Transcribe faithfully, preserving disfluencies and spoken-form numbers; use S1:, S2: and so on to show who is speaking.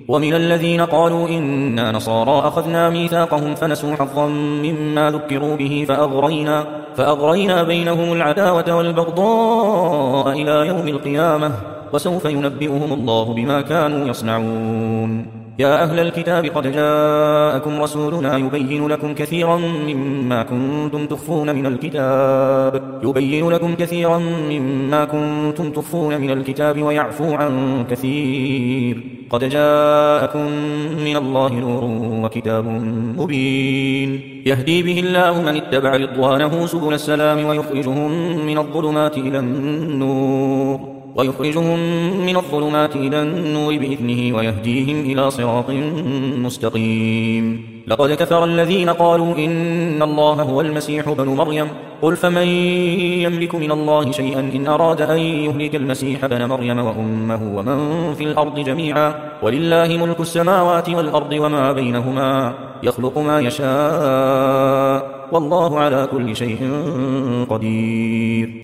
S1: ومن الذين قالوا إنا نصارى أخذنا ميثاقهم فنسوا حظا مما ذكروا به فأغرينا, فأغرينا بينهم العداوة والبغضاء إلى يوم القيامة وسوف ينبئهم الله بما كانوا يصنعون. يا أهل الكتاب قد جاءكم رسولنا يبين لكم كثيرا مما كنتم تخفون من الكتاب يبين لكم كثيرا مما كنتم تخفون من الكتاب ويعفو عن كثير قد جاءكم من الله نور وكتاب مبين يهدي به الله من اتبع رضوانه سبل السلام ويخرجهم من الظلمات إلى النور ويخرجهم من الظلمات إلى النور بإذنه ويهديهم إلى صراط مستقيم. لقد كفر الذين قالوا إن الله هو المسيح ابن مريم قل فمن يملك من الله شيئا إن أراد أن يهلك المسيح ابن مريم وأمه ومن في الأرض جميعا ولله ملك السماوات والأرض وما بينهما يخلق ما يشاء والله على كل شيء قدير.